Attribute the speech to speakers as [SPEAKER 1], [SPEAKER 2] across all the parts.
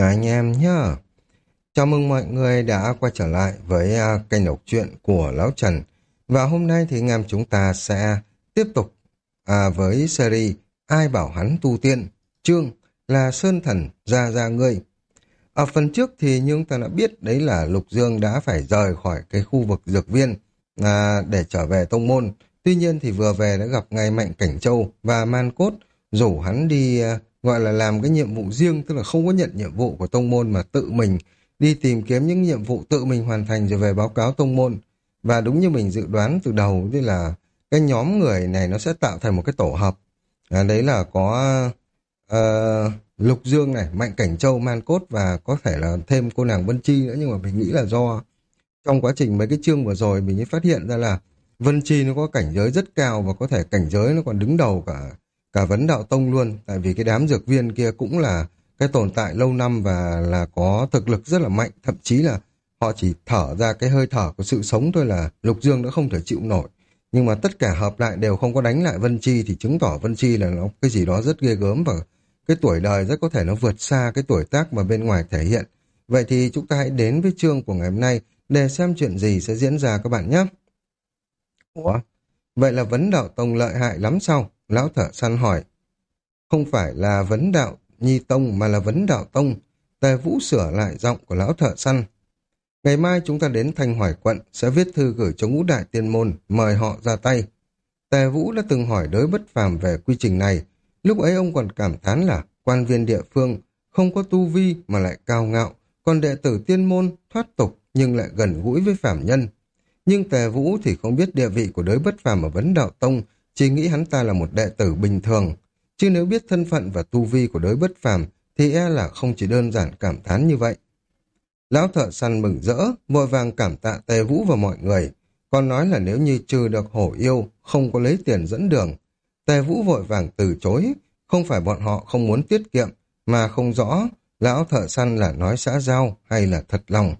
[SPEAKER 1] Anh em nhá. Chào mừng mọi người đã quay trở lại với kênh đọc truyện của Lão Trần. Và hôm nay thì anh em chúng ta sẽ tiếp tục với series Ai bảo hắn tu tiên, chương là Sơn Thần Ra Ra Ngươi. Ở phần trước thì như chúng ta đã biết đấy là Lục Dương đã phải rời khỏi cái khu vực dược viên để trở về tông môn. Tuy nhiên thì vừa về đã gặp ngay Mạnh Cảnh Châu và Man Cốt rủ hắn đi gọi là làm cái nhiệm vụ riêng, tức là không có nhận nhiệm vụ của tông môn mà tự mình đi tìm kiếm những nhiệm vụ tự mình hoàn thành rồi về báo cáo tông môn. Và đúng như mình dự đoán từ đầu, tức là cái nhóm người này nó sẽ tạo thành một cái tổ hợp. Đấy là có Lục Dương này, Mạnh Cảnh Châu, Man Cốt và có thể là thêm cô nàng Vân Chi nữa, nhưng mà mình nghĩ là do trong quá trình mấy cái chương vừa rồi mình mới phát hiện ra là Vân Chi nó có cảnh giới rất cao và có thể cảnh giới nó còn đứng đầu cả cả vấn đạo tông luôn, tại vì cái đám dược viên kia cũng là cái tồn tại lâu năm và là có thực lực rất là mạnh, thậm chí là họ chỉ thở ra cái hơi thở của sự sống thôi là Lục Dương đã không thể chịu nổi. Nhưng mà tất cả hợp lại đều không có đánh lại Vân Chi thì chứng tỏ Vân Chi là nó cái gì đó rất ghê gớm và cái tuổi đời rất có thể nó vượt xa cái tuổi tác mà bên ngoài thể hiện. Vậy thì chúng ta hãy đến với chương của ngày hôm nay để xem chuyện gì sẽ diễn ra các bạn nhé. Ủa? Vậy là vấn đạo tông lợi hại lắm sao? Lão thợ săn hỏi. Không phải là vấn đạo nhi tông mà là vấn đạo tông. Tề Vũ sửa lại giọng của lão thợ săn. Ngày mai chúng ta đến Thanh Hoài quận sẽ viết thư gửi cho ngũ đại tiên môn, mời họ ra tay. Tề Vũ đã từng hỏi Đới Bất Phàm về quy trình này. Lúc ấy ông còn cảm thán là quan viên địa phương không có tu vi mà lại cao ngạo, còn đệ tử tiên môn thoát tục nhưng lại gần gũi với phàm nhân. Nhưng Tề Vũ thì không biết địa vị của Đới Bất Phàm ở vấn đạo tông, chỉ nghĩ hắn ta là một đệ tử bình thường. Chứ nếu biết thân phận và tu vi của Đới Bất Phàm thì e là không chỉ đơn giản cảm thán như vậy. Lão thợ săn mừng rỡ, vội vàng cảm tạ Tề Vũ và mọi người, còn nói là nếu như trừ được hổ yêu, không có lấy tiền dẫn đường. Tề Vũ vội vàng từ chối, không phải bọn họ không muốn tiết kiệm, mà không rõ lão thợ săn là nói xã giao hay là thật lòng.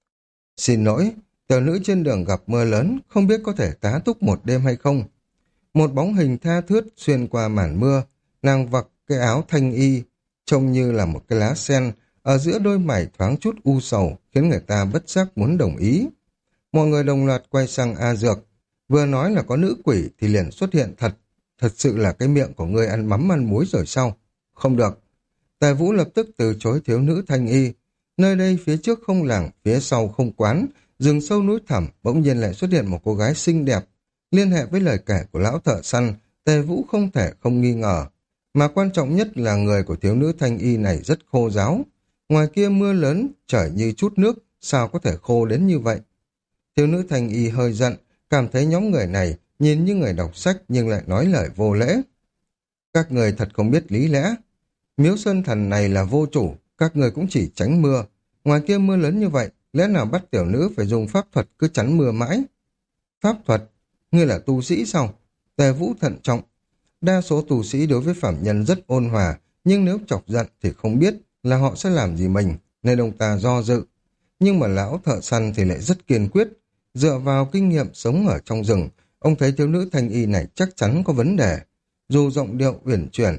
[SPEAKER 1] Xin lỗi, tiểu nữ trên đường gặp mưa lớn, không biết có thể tá túc một đêm hay không. Một bóng hình tha thướt xuyên qua màn mưa, nàng vặc cái áo thanh y, trông như là một cái lá sen, ở giữa đôi mày thoáng chút u sầu, khiến người ta bất giác muốn đồng ý. Mọi người đồng loạt quay sang A Dược, vừa nói là có nữ quỷ thì liền xuất hiện thật. Thật sự là cái miệng của ngươi ăn mắm ăn muối rồi sao? Không được. Tề Vũ lập tức từ chối thiếu nữ thanh y. Nơi đây phía trước không làng, phía sau không quán, rừng sâu núi thẳm, bỗng nhiên lại xuất hiện một cô gái xinh đẹp. Liên hệ với lời kể của lão thợ săn, Tề Vũ không thể không nghi ngờ. Mà quan trọng nhất là người của thiếu nữ thanh y này rất khô ráo. Ngoài kia mưa lớn, trời như chút nước, sao có thể khô đến như vậy? Thiếu nữ thanh y hơi giận, cảm thấy nhóm người này nhìn như người đọc sách nhưng lại nói lời vô lễ. Các người thật không biết lý lẽ. Miếu Sơn Thần này là vô chủ, các người cũng chỉ tránh mưa. Ngoài kia mưa lớn như vậy, lẽ nào bắt tiểu nữ phải dùng pháp thuật cứ chắn mưa mãi? Pháp thuật? Ngươi là tu sĩ sao? Tề Vũ thận trọng. Đa số tu sĩ đối với phạm nhân rất ôn hòa, nhưng nếu chọc giận thì không biết là họ sẽ làm gì mình, nên ông ta do dự. Nhưng mà lão thợ săn thì lại rất kiên quyết. Dựa vào kinh nghiệm sống ở trong rừng, ông thấy thiếu nữ thanh y này chắc chắn có vấn đề. Dù giọng điệu uyển chuyển.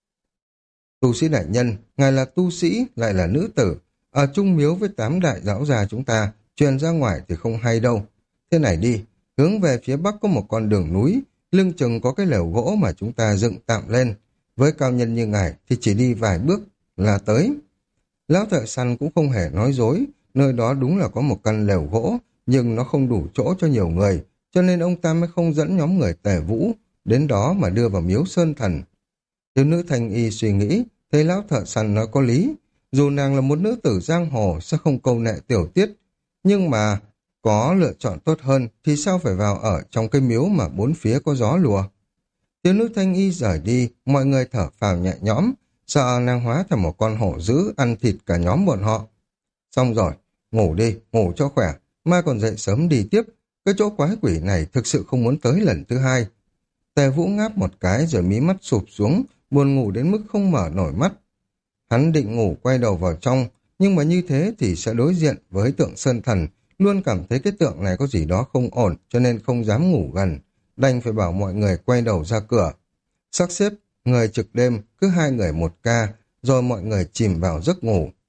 [SPEAKER 1] Tu sĩ đại nhân, ngài là tu sĩ, lại là nữ tử. Ở chung miếu với 8 đại lão già chúng ta, truyền ra ngoài thì không hay đâu. Thế này đi, hướng về phía bắc có một con đường núi, lưng chừng có cái lều gỗ mà chúng ta dựng tạm lên. Với cao nhân như ngài thì chỉ đi vài bước là tới. Lão thợ săn cũng không hề nói dối, nơi đó đúng là có một căn lều gỗ, nhưng nó không đủ chỗ cho nhiều người, cho nên ông ta mới không dẫn nhóm người Tề Vũ đến đó mà đưa vào miếu Sơn Thần. Thiếu nữ thanh y suy nghĩ, thấy lão thợ săn nói có lý, dù nàng là một nữ tử giang hồ sẽ không câu nệ tiểu tiết, nhưng mà có lựa chọn tốt hơn thì sao phải vào ở trong cái miếu mà bốn phía có gió lùa. Thiếu nữ thanh y rời đi, mọi người thở phào nhẹ nhõm, sợ nàng hóa thành một con hổ dữ ăn thịt cả nhóm bọn họ. Xong rồi, ngủ đi, ngủ cho khỏe, mai còn dậy sớm đi tiếp, cái chỗ quái quỷ này thực sự không muốn tới lần thứ hai. Tề Vũ ngáp một cái rồi mí mắt sụp xuống, buồn ngủ đến mức không mở nổi mắt. Hắn định ngủ quay đầu vào trong, nhưng mà như thế thì sẽ đối diện với tượng Sơn Thần, luôn cảm thấy cái tượng này có gì đó không ổn cho nên không dám ngủ gần, đành phải bảo mọi người quay đầu ra cửa. Sắp xếp người trực đêm, cứ 2 người 1 ca, rồi mọi người chìm vào giấc ngủ.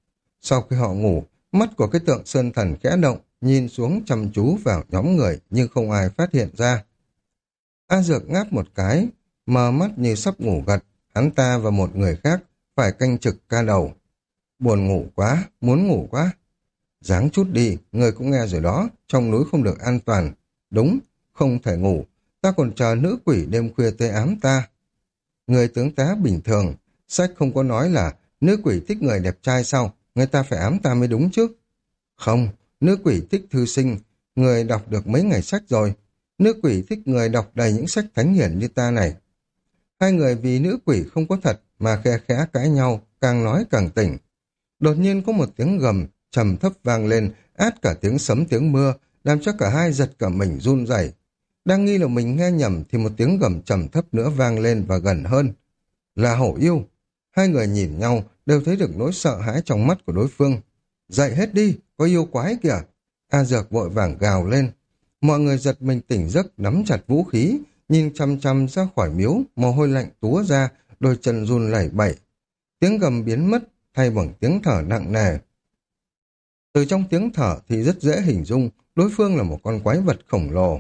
[SPEAKER 1] Sau khi họ ngủ, mắt của cái tượng sơn thần khẽ động, nhìn xuống chăm chú vào nhóm người nhưng không ai phát hiện ra. A Dược ngáp một cái, mờ mắt như sắp ngủ gật, hắn ta và một người khác phải canh trực ca đầu. Buồn ngủ quá, muốn ngủ quá. Ráng chút đi, người cũng nghe rồi đó, trong núi không được an toàn. Đúng, không thể ngủ, ta còn chờ nữ quỷ đêm khuya tới ám ta. Người tướng tá bình thường, sách không có nói là nữ quỷ thích người đẹp trai sao, người ta phải ám ta mới đúng chứ. Không, nữ quỷ thích thư sinh, người đọc được mấy ngày sách rồi. Nữ quỷ thích người đọc đầy những sách thánh hiển như ta này. Hai người vì nữ quỷ không có thật mà khe khẽ cãi nhau, càng nói càng tỉnh. Đột nhiên có một tiếng gầm trầm thấp vang lên, át cả tiếng sấm tiếng mưa, làm cho cả hai giật cả mình run rẩy. Đang nghi là mình nghe nhầm thì một tiếng gầm trầm thấp nữa vang lên và gần hơn. Là Hổ Yêu. Hai người nhìn nhau đều thấy được nỗi sợ hãi trong mắt của đối phương. Dậy hết đi, có yêu quái kìa. A Dược vội vàng gào lên. Mọi người giật mình tỉnh giấc, nắm chặt vũ khí, nhìn chăm chăm ra khỏi miếu, mồ hôi lạnh túa ra, đôi chân run lẩy bẩy. Tiếng gầm biến mất, thay bằng tiếng thở nặng nề. Từ trong tiếng thở thì rất dễ hình dung đối phương là một con quái vật khổng lồ.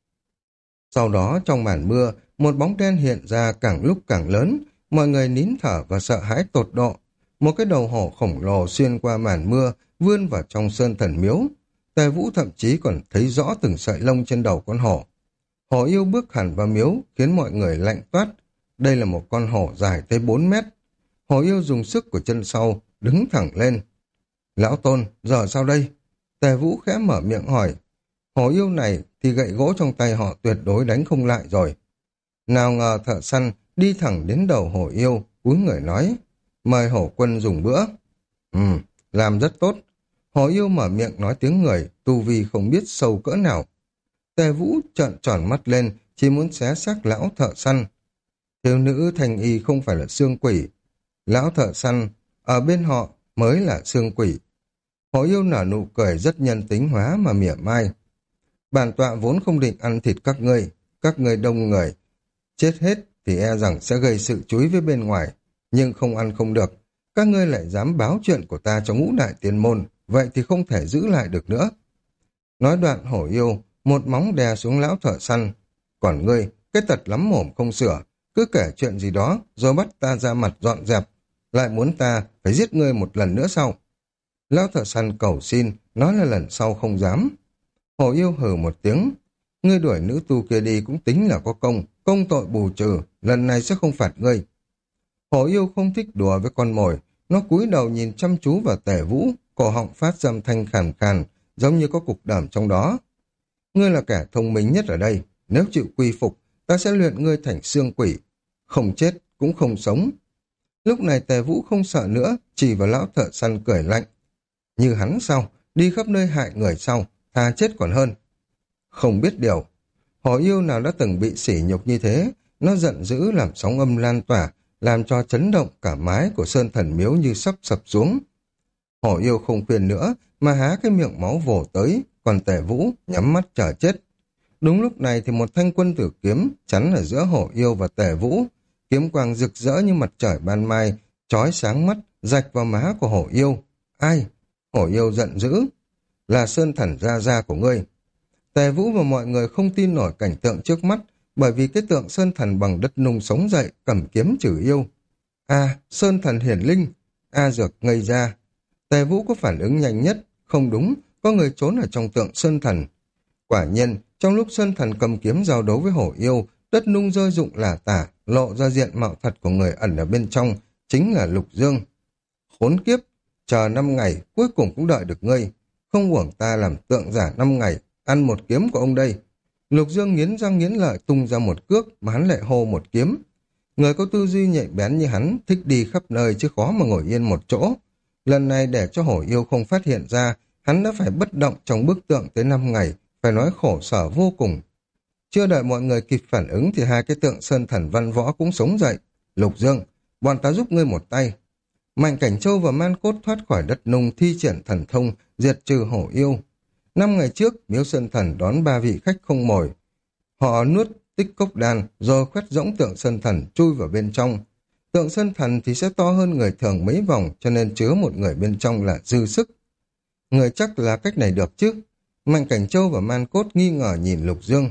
[SPEAKER 1] Sau đó trong màn mưa, một bóng đen hiện ra càng lúc càng lớn, mọi người nín thở và sợ hãi tột độ. Một cái đầu hổ khổng lồ xuyên qua màn mưa, vươn vào trong sơn thần miếu. Tề Vũ thậm chí còn thấy rõ từng sợi lông trên đầu con hổ. Hổ Yêu bước hẳn vào miếu, khiến mọi người lạnh toát. Đây là một con hổ dài tới 4 mét. Hổ Yêu dùng sức của chân sau, đứng thẳng lên. Lão Tôn, giờ sao đây? Tề Vũ khẽ mở miệng hỏi. Hổ Yêu này thì gậy gỗ trong tay họ tuyệt đối đánh không lại rồi. Nào ngờ thợ săn đi thẳng đến đầu Hổ Yêu, cúi người nói. Mời Hổ Quân dùng bữa. Làm rất tốt. Hổ Yêu mở miệng nói tiếng người, tu vi không biết sâu cỡ nào. Tề Vũ trợn tròn mắt lên, chỉ muốn xé xác lão thợ săn. Thiếu nữ thành y không phải là xương quỷ. Lão thợ săn, ở bên họ mới là xương quỷ. Hổ Yêu nở nụ cười rất nhân tính hóa mà mỉa mai. Bản tọa vốn không định ăn thịt các ngươi đông người. Chết hết thì e rằng sẽ gây sự chú ý với bên ngoài, nhưng không ăn không được. Các ngươi lại dám báo chuyện của ta cho ngũ đại tiên môn, vậy thì không thể giữ lại được nữa. Nói đoạn Hổ Yêu, một móng đè xuống lão thợ săn. Còn ngươi, cái tật lắm mồm không sửa, cứ kể chuyện gì đó, rồi bắt ta ra mặt dọn dẹp, lại muốn ta phải giết ngươi một lần nữa sau. Lão thợ săn cầu xin, nói là lần sau không dám. Hổ Yêu hừ một tiếng. Ngươi đuổi nữ tu kia đi cũng tính là có công tội bù trừ, lần này sẽ không phạt ngươi. Hổ Yêu không thích đùa với con mồi, nó cúi đầu nhìn chăm chú vào Tề Vũ, cổ họng phát ra âm thanh khàn khàn, giống như có cục đờm trong đó. Ngươi là kẻ thông minh nhất ở đây, nếu chịu quy phục, ta sẽ luyện ngươi thành xương quỷ, không chết cũng không sống. Lúc này Tề Vũ không sợ nữa, chỉ vào lão thợ săn cười lạnh. Như hắn sao, đi khắp nơi hại người sau, thà chết còn hơn. Không biết điều, Hổ Yêu nào đã từng bị sỉ nhục như thế, nó giận dữ làm sóng âm lan tỏa, làm cho chấn động cả mái của sơn thần miếu như sắp sập xuống. Hổ Yêu không khuyên nữa, mà há cái miệng máu vồ tới, còn Tề Vũ nhắm mắt chờ chết. Đúng lúc này thì một thanh quân tử kiếm chắn ở giữa Hổ Yêu và Tề Vũ, kiếm quang rực rỡ như mặt trời ban mai, chói sáng mắt, rạch vào má của Hổ Yêu. Ai? Hổ Yêu giận dữ. Là sơn thần gia gia của ngươi. Tề Vũ và mọi người không tin nổi cảnh tượng trước mắt, bởi vì cái tượng sơn thần bằng đất nung sống dậy, cầm kiếm trừ yêu. À, sơn thần hiển linh. A Dược ngây ra. Tề Vũ có phản ứng nhanh nhất. Không đúng, có người trốn ở trong tượng sơn thần. Quả nhiên, trong lúc sơn thần cầm kiếm giao đấu với Hổ Yêu, đất nung rơi rụng lả tả, lộ ra diện mạo thật của người ẩn ở bên trong, chính là Lục Dương. Khốn kiếp, chờ 5 ngày, cuối cùng cũng đợi được ngươi. Không uổng ta làm tượng giả 5 ngày, ăn một kiếm của ông đây. Lục Dương nghiến răng nghiến lợi tung ra một cước mà hắn lại hô một kiếm. Người có tư duy nhạy bén như hắn thích đi khắp nơi chứ khó mà ngồi yên một chỗ. Lần này để cho Hổ Yêu không phát hiện ra, hắn đã phải bất động trong bức tượng tới 5 ngày, phải nói khổ sở vô cùng. Chưa đợi mọi người kịp phản ứng thì hai cái tượng sơn thần văn võ cũng sống dậy. Lục Dương, bọn ta giúp ngươi một tay. Mạnh Cảnh Châu và Man Cốt thoát khỏi đất nung thi triển thần thông, diệt trừ Hổ Yêu. 5 ngày trước, Miếu Sơn Thần đón 3 vị khách không mồi. Họ nuốt tích cốc đan, rồi khoét rỗng tượng Sơn Thần chui vào bên trong. Tượng sơn thần thì sẽ to hơn người thường mấy vòng, cho nên chứa một người bên trong là dư sức. Người chắc là cách này được chứ? Mạnh Cảnh Châu và Man Cốt nghi ngờ nhìn Lục Dương.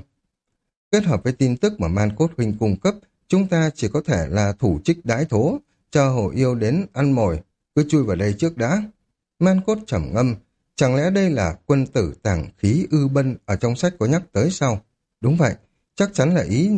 [SPEAKER 1] Kết hợp với tin tức mà Man Cốt huynh cung cấp, chúng ta chỉ có thể là thủ trích đãi thố, chờ hổ yêu đến ăn mồi, cứ chui vào đây trước đã. Man Cốt trầm ngâm, chẳng lẽ đây là quân tử tàng khí ư bân ở trong sách có nhắc tới sao? Đúng vậy, chắc chắn là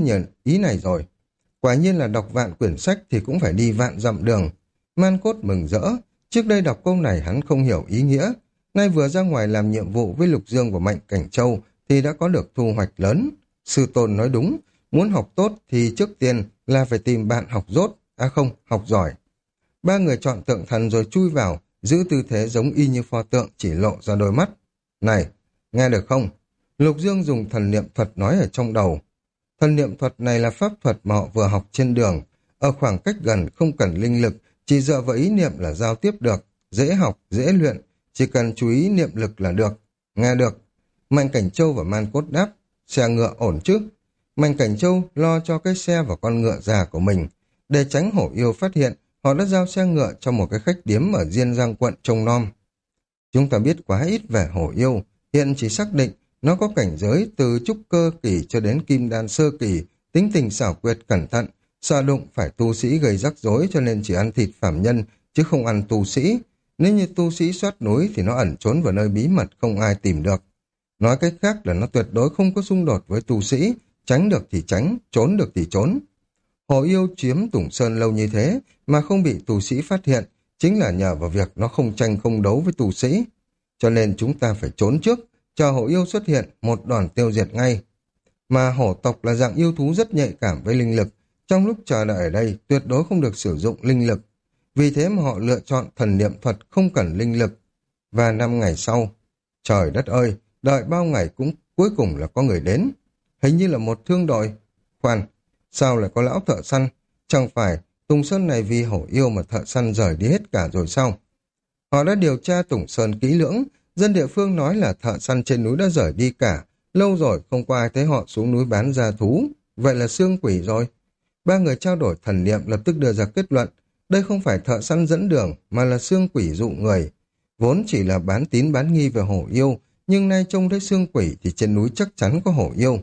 [SPEAKER 1] ý này rồi. Quả nhiên là đọc vạn quyển sách thì cũng phải đi vạn dặm đường. Man Cốt mừng rỡ, trước đây đọc câu này hắn không hiểu ý nghĩa. Nay vừa ra ngoài làm nhiệm vụ với Lục Dương và Mạnh Cảnh Châu thì đã có được thu hoạch lớn. Sư tôn nói đúng, muốn học tốt thì trước tiên là phải tìm bạn học dốt, học giỏi. Ba người chọn tượng thần rồi chui vào, giữ tư thế giống y như pho tượng chỉ lộ ra đôi mắt. Này, nghe được không? Lục Dương dùng thần niệm thuật nói ở trong đầu. Thần niệm thuật này là pháp thuật mà họ vừa học trên đường. Ở khoảng cách gần không cần linh lực, chỉ dựa vào ý niệm là giao tiếp được. Dễ học, dễ luyện, chỉ cần chú ý niệm lực là được. Nghe được. Mạnh Cảnh Châu và Man Cốt đáp. Xe ngựa ổn chứ? Mạnh Cảnh Châu lo cho cái xe và con ngựa già của mình. Để tránh hổ yêu phát hiện, họ đã giao xe ngựa cho một cái khách điếm ở Diên Giang quận Trông Nom. Chúng ta biết quá ít về hổ yêu, hiện chỉ xác định nó có cảnh giới từ trúc cơ kỳ cho đến kim đan sơ kỳ, tính tình xảo quyệt cẩn thận, sợ đụng phải tu sĩ gây rắc rối cho nên chỉ ăn thịt phàm nhân, chứ không ăn tu sĩ. Nếu như tu sĩ soát núi thì nó ẩn trốn vào nơi bí mật không ai tìm được. Nói cách khác là nó tuyệt đối không có xung đột với tu sĩ, tránh được thì tránh, trốn được thì trốn. Hổ yêu chiếm Tùng Sơn lâu như thế mà không bị tu sĩ phát hiện, chính là nhờ vào việc nó không tranh không đấu với tu sĩ. Cho nên chúng ta phải trốn trước, chờ hổ yêu xuất hiện, một đòn tiêu diệt ngay. Mà hổ tộc là dạng yêu thú rất nhạy cảm với linh lực, trong lúc chờ đợi ở đây tuyệt đối không được sử dụng linh lực. Vì thế mà họ lựa chọn thần niệm thuật không cần linh lực. Và 5 ngày sau, trời đất ơi, đợi bao ngày cũng cuối cùng là có người đến. Hình như là một thương đội. Khoan, sao lại có lão thợ săn? Chẳng phải Tùng Sơn này vì hổ yêu mà thợ săn rời đi hết cả rồi sao? Họ đã điều tra Tùng Sơn kỹ lưỡng, dân địa phương nói là thợ săn trên núi đã rời đi cả, lâu rồi không có ai thấy họ xuống núi bán gia thú, vậy là xương quỷ rồi. Ba người trao đổi thần niệm lập tức đưa ra kết luận, đây không phải thợ săn dẫn đường mà là xương quỷ dụ người. Vốn chỉ là bán tín bán nghi về hổ yêu, nhưng nay trông thấy xương quỷ thì trên núi chắc chắn có hổ yêu.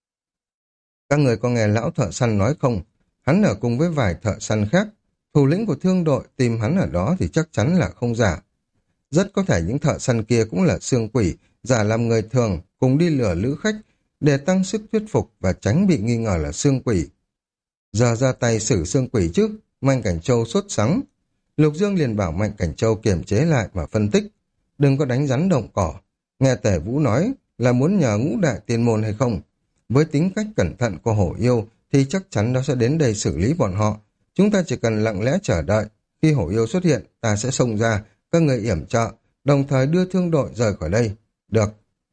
[SPEAKER 1] Các người có nghe lão thợ săn nói không? Hắn ở cùng với vài thợ săn khác, thủ lĩnh của thương đội tìm hắn ở đó thì chắc chắn là không giả. Rất có thể những thợ săn kia cũng là xương quỷ, giả làm người thường, cùng đi lừa lữ khách, để tăng sức thuyết phục và tránh bị nghi ngờ là xương quỷ. Giờ ra tay xử xương quỷ chứ, Mạnh Cảnh Châu sốt sắng. Lục Dương liền bảo Mạnh Cảnh Châu kiềm chế lại và phân tích. Đừng có đánh rắn động cỏ. Nghe Tề Vũ nói là muốn nhờ Ngũ Đại Tiên Môn hay không? Với tính cách cẩn thận của hổ yêu thì chắc chắn nó sẽ đến đây xử lý bọn họ. Chúng ta chỉ cần lặng lẽ chờ đợi. Khi hổ yêu xuất hiện, ta sẽ xông ra, các người yểm trợ, đồng thời đưa thương đội rời khỏi đây. Được.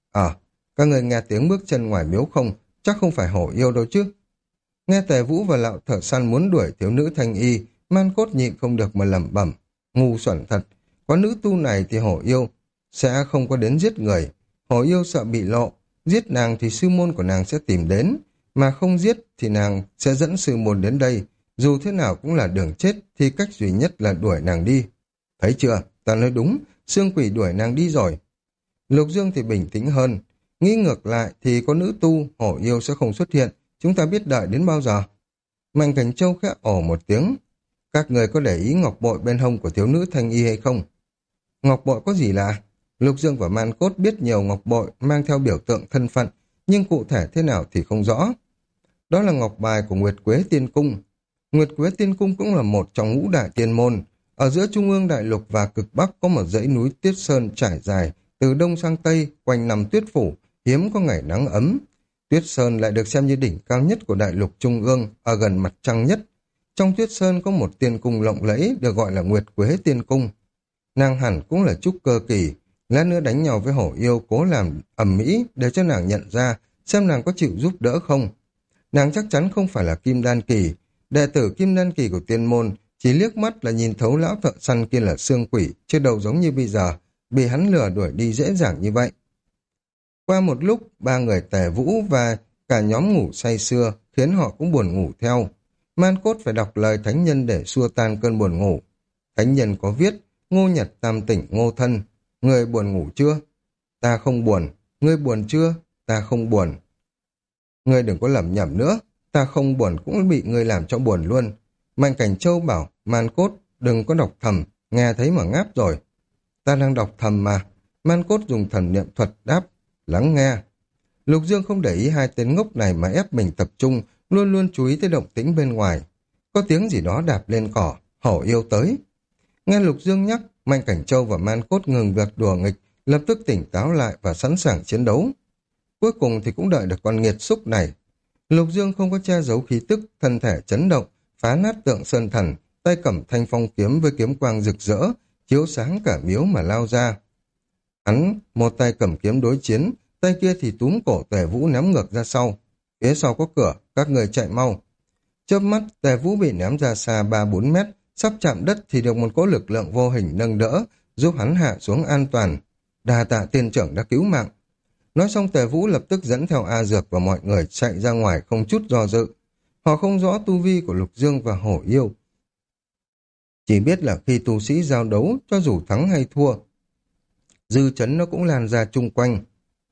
[SPEAKER 1] Các người nghe tiếng bước chân ngoài miếu không? Chắc không phải hổ yêu đâu chứ. Nghe Tề Vũ và lão thợ săn muốn đuổi thiếu nữ thanh y, Man Cốt nhịn không được mà lẩm bẩm. Ngu xuẩn thật. Có nữ tu này thì hổ yêu sẽ không có đến giết người. Hổ yêu sợ bị lộ. Giết nàng thì sư môn của nàng sẽ tìm đến. Mà không giết thì nàng sẽ dẫn sư môn đến đây. Dù thế nào cũng là đường chết thì cách duy nhất là đuổi nàng đi. Thấy chưa? Ta nói đúng. Xương quỷ đuổi nàng đi rồi. Lục Dương thì bình tĩnh hơn. Nghĩ ngược lại thì có nữ tu, hổ yêu sẽ không xuất hiện. Chúng ta biết đợi đến bao giờ? Mạnh Cảnh Châu khẽ ồ một tiếng. Các người có để ý ngọc bội bên hông của thiếu nữ thanh y hay không? Ngọc bội có gì lạ? Lục Dương và Man Cốt biết nhiều ngọc bội mang theo biểu tượng thân phận, nhưng cụ thể thế nào thì không rõ. Đó là ngọc bài của Nguyệt Quế Tiên Cung. Nguyệt Quế Tiên Cung cũng là một trong ngũ đại tiên môn. Ở giữa Trung ương Đại Lục và cực Bắc có một dãy núi Tuyết Sơn trải dài, từ đông sang tây, quanh năm tuyết phủ, hiếm có ngày nắng ấm. Tuyết Sơn lại được xem như đỉnh cao nhất của Đại Lục Trung ương, ở gần mặt trăng nhất. Trong Tuyết Sơn có một tiên cung lộng lẫy được gọi là Nguyệt Quế Tiên Cung. Nàng hẳn cũng là trúc cơ kỳ, lát nữa đánh nhau với hổ yêu cố làm ầm ĩ để cho nàng nhận ra xem nàng có chịu giúp đỡ không. Nàng chắc chắn không phải là kim đan kỳ, đệ tử kim đan kỳ của tiên môn chỉ liếc mắt là nhìn thấu lão thợ săn kia là xương quỷ, chứ đâu giống như bây giờ, bị hắn lừa đuổi đi dễ dàng như vậy. Qua một lúc, ba người Tề Vũ và cả nhóm ngủ say sưa khiến họ cũng buồn ngủ theo. Man Cốt phải đọc lời thánh nhân để xua tan cơn buồn ngủ. Thánh nhân có viết, Ngô Nhật tam tỉnh Ngô thân, người buồn ngủ chưa? Ta không buồn. Ngươi buồn chưa? Ta không buồn. Ngươi đừng có lẩm nhẩm nữa, ta không buồn cũng bị ngươi làm cho buồn luôn. Mạnh Cảnh Châu bảo, Man Cốt, đừng có đọc thầm, nghe thấy mà ngáp rồi. Ta đang đọc thầm mà. Man Cốt dùng thần niệm thuật đáp, lắng nghe. Lục Dương không để ý hai tên ngốc này mà ép mình tập trung, luôn luôn chú ý tới động tĩnh bên ngoài. Có tiếng gì đó đạp lên cỏ, hổ yêu tới. Nghe Lục Dương nhắc, Mạnh Cảnh Châu và Man Cốt ngừng việc đùa nghịch, lập tức tỉnh táo lại và sẵn sàng chiến đấu. Cuối cùng thì cũng đợi được con nghiệt xúc này. Lục Dương không có che giấu khí tức, thân thể chấn động, phá nát tượng sơn thần, tay cầm thanh phong kiếm với kiếm quang rực rỡ, chiếu sáng cả miếu mà lao ra. Hắn một tay cầm kiếm đối chiến, tay kia thì túm cổ Tề Vũ ném ngược ra sau. Phía sau có cửa, các người chạy mau. Chớp mắt, Tề Vũ bị ném ra xa 3-4 mét, sắp chạm đất thì được một cỗ lực lượng vô hình nâng đỡ, giúp hắn hạ xuống an toàn. Đa tạ tiên trưởng đã cứu mạng. Nói xong Tề Vũ lập tức dẫn theo A Dược và mọi người chạy ra ngoài không chút do dự. Họ không rõ tu vi của Lục Dương và Hổ Yêu. Chỉ biết là khi tu sĩ giao đấu, cho dù thắng hay thua, dư chấn nó cũng lan ra chung quanh.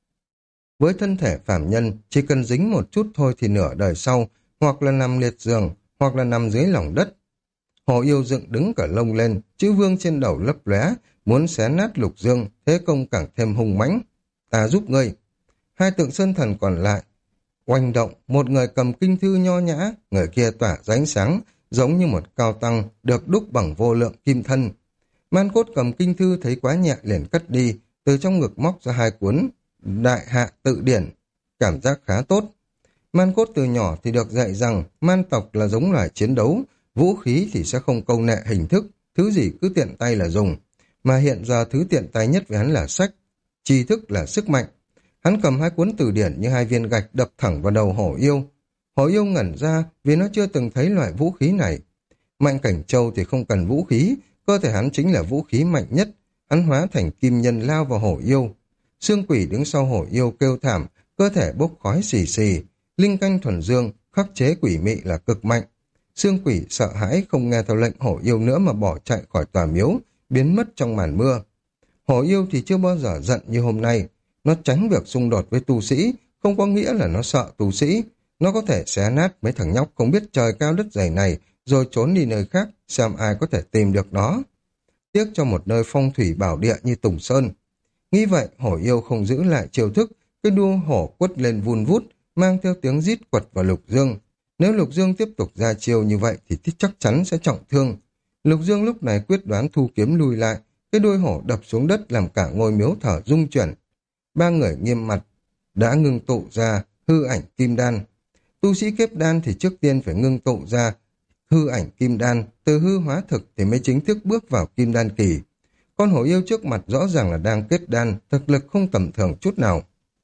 [SPEAKER 1] Với thân thể phàm nhân, chỉ cần dính một chút thôi thì nửa đời sau, hoặc là nằm liệt giường, hoặc là nằm dưới lòng đất. Hổ Yêu dựng đứng cả lông lên, chữ vương trên đầu lấp lóe, muốn xé nát Lục Dương, thế công càng thêm hung mãnh. Ta giúp ngươi. Hai tượng sơn thần còn lại oanh động, một người cầm kinh thư nho nhã, người kia tỏa ra ánh sáng, giống như một cao tăng được đúc bằng vô lượng kim thân. Man Cốt cầm kinh thư thấy quá nhẹ liền cất đi, từ trong ngực móc ra hai cuốn Đại Hạ Tự Điển, cảm giác khá tốt. Man Cốt từ nhỏ thì được dạy rằng man tộc là giống loài chiến đấu, vũ khí thì sẽ không câu nệ hình thức, thứ gì cứ tiện tay là dùng, mà hiện giờ thứ tiện tay nhất với hắn là sách, tri thức là sức mạnh. Hắn cầm hai cuốn từ điển như hai viên gạch đập thẳng vào đầu Hổ Yêu. Hổ Yêu ngẩn ra vì nó chưa từng thấy loại vũ khí này. Mạnh Cảnh Châu thì không cần vũ khí, cơ thể hắn chính là vũ khí mạnh nhất. Hắn hóa thành kim nhân lao vào Hổ Yêu. Xương quỷ đứng sau Hổ Yêu kêu thảm, cơ thể bốc khói xì xì. Linh canh thuần dương, khắc chế quỷ mị là cực mạnh. Xương quỷ sợ hãi không nghe theo lệnh Hổ Yêu nữa mà bỏ chạy khỏi tòa miếu, biến mất trong màn mưa. Hổ Yêu thì chưa bao giờ giận như hôm nay. Nó tránh việc xung đột với tu sĩ, không có nghĩa là nó sợ tu sĩ. Nó có thể xé nát mấy thằng nhóc không biết trời cao đất dày này, rồi trốn đi nơi khác, xem ai có thể tìm được nó. Tiếc cho một nơi phong thủy bảo địa như Tùng Sơn. Nghĩ vậy, Hổ Yêu không giữ lại chiêu thức, cái đuôi hổ quất lên vun vút, mang theo tiếng rít quật vào Lục Dương. Nếu Lục Dương tiếp tục ra chiêu như vậy thì chắc chắn sẽ trọng thương. Lục Dương lúc này quyết đoán thu kiếm lùi lại, cái đuôi hổ đập xuống đất làm cả ngôi miếu thở rung chuyển. Ba người nghiêm mặt đã ngưng tụ ra hư ảnh kim đan. Tu sĩ kiếp đan thì trước tiên phải ngưng tụ ra hư ảnh kim đan, từ hư hóa thực thì mới chính thức bước vào kim đan kỳ. Con Hổ Yêu trước mặt rõ ràng là đang kết đan, thực lực không tầm thường chút nào.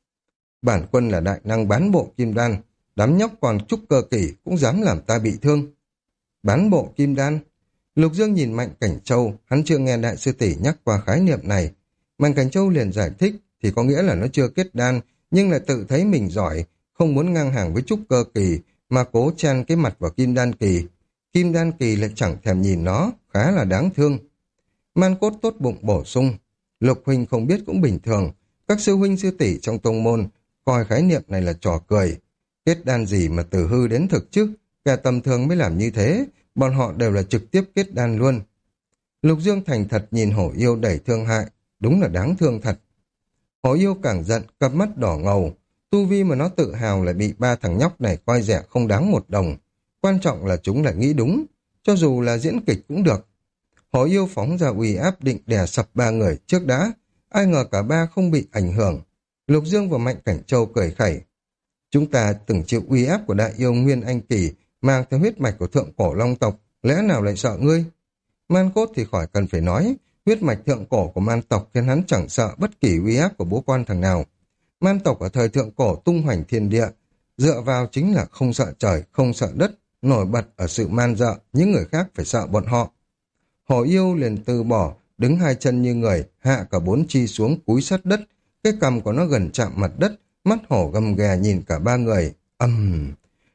[SPEAKER 1] Bản quân là đại năng bán bộ kim đan, đám nhóc còn trúc cơ kỳ cũng dám làm ta bị thương. Bán bộ kim đan. Lục Dương nhìn Mạnh Cảnh Châu, hắn chưa nghe đại sư tỷ nhắc qua khái niệm này. Mạnh Cảnh Châu liền giải thích thì có nghĩa là nó chưa kết đan, nhưng lại tự thấy mình giỏi, không muốn ngang hàng với trúc cơ kỳ, mà cố chen cái mặt vào kim đan kỳ. Kim đan kỳ lại chẳng thèm nhìn nó, khá là đáng thương. Man Cốt tốt bụng bổ sung. Lục huynh không biết cũng bình thường, các sư huynh sư tỷ trong tông môn coi khái niệm này là trò cười. Kết đan gì mà từ hư đến thực chứ, kẻ tầm thường mới làm như thế, bọn họ đều là trực tiếp kết đan luôn. Lục Dương thành thật nhìn Hổ Yêu đầy thương hại, đúng là đáng thương thật. Hổ Yêu càng giận, cặp mắt đỏ ngầu, tu vi mà nó tự hào lại bị ba thằng nhóc này coi rẻ không đáng một đồng. Quan trọng là chúng lại nghĩ đúng, cho dù là diễn kịch cũng được. Hổ Yêu phóng ra uy áp định đè sập ba người trước đã, ai ngờ cả ba không bị ảnh hưởng. Lục Dương và Mạnh Cảnh Châu cười khẩy. Chúng ta từng chịu uy áp của đại yêu Nguyên Anh Kỳ, mang theo huyết mạch của thượng cổ long tộc, lẽ nào lại sợ ngươi? Man Cốt thì khỏi cần phải nói, huyết mạch thượng cổ của man tộc khiến hắn chẳng sợ bất kỳ uy áp của bố quan thằng nào. Man tộc ở thời thượng cổ tung hoành thiên địa, dựa vào chính là không sợ trời, không sợ đất, nổi bật ở sự man dợ, những người khác phải sợ bọn họ. Hổ Yêu liền từ bỏ, đứng hai chân như người, hạ cả bốn chi xuống cúi sát đất, cái cằm của nó gần chạm mặt đất, mắt hổ gầm ghè nhìn cả ba người.